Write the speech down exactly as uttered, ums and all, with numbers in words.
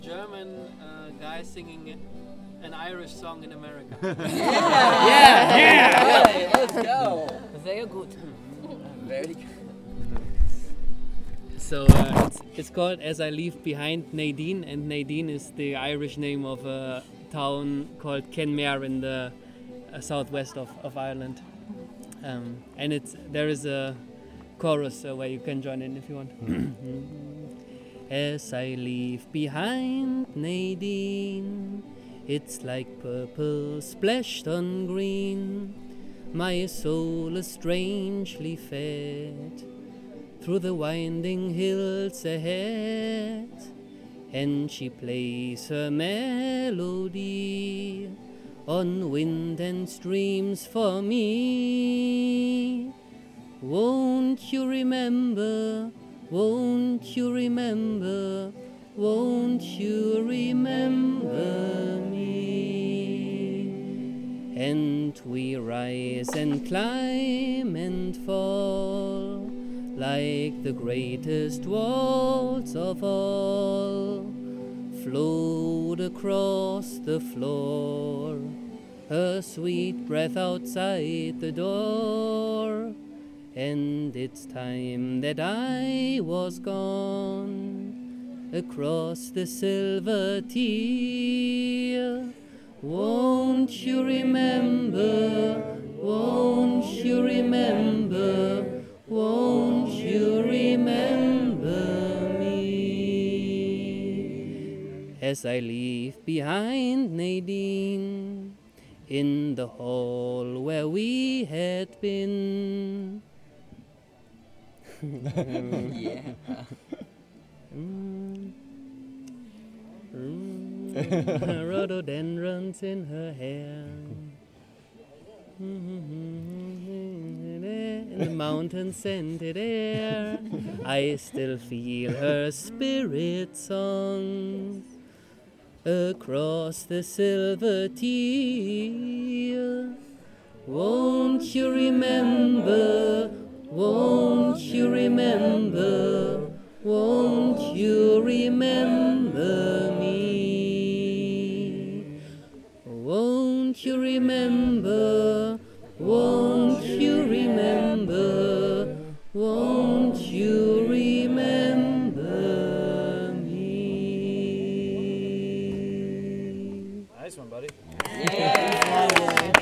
German uh, guy singing an Irish song in America. Yeah, yeah, yeah. Let's go. Very good. Very good. So uh, it's, it's called As I Leave Behind Nadine, and Nadine is the Irish name of a town called Kenmare in the uh, southwest of, of Ireland. Um, and it's there is a chorus uh, where you can join in if you want. As I leave behind Nadine, it's like purple splashed on green. My soul is strangely fed through the winding hills ahead, and she plays her melody on wind and streams for me. Won't you remember, won't you remember, won't you remember me? And we rise and climb and fall like the greatest waltz of all, float across the floor, her sweet breath outside the door. And it's time that I was gone across the silver tear. Won't you remember, won't you remember, won't you remember me? As I leave behind Nadine in the hall where we had been. Yeah. Mm. Mm. Rhododendrons in her hair. In the mountain scented air, I still feel her spirit song across the silver tear. Won't you remember, won't you remember, won't you remember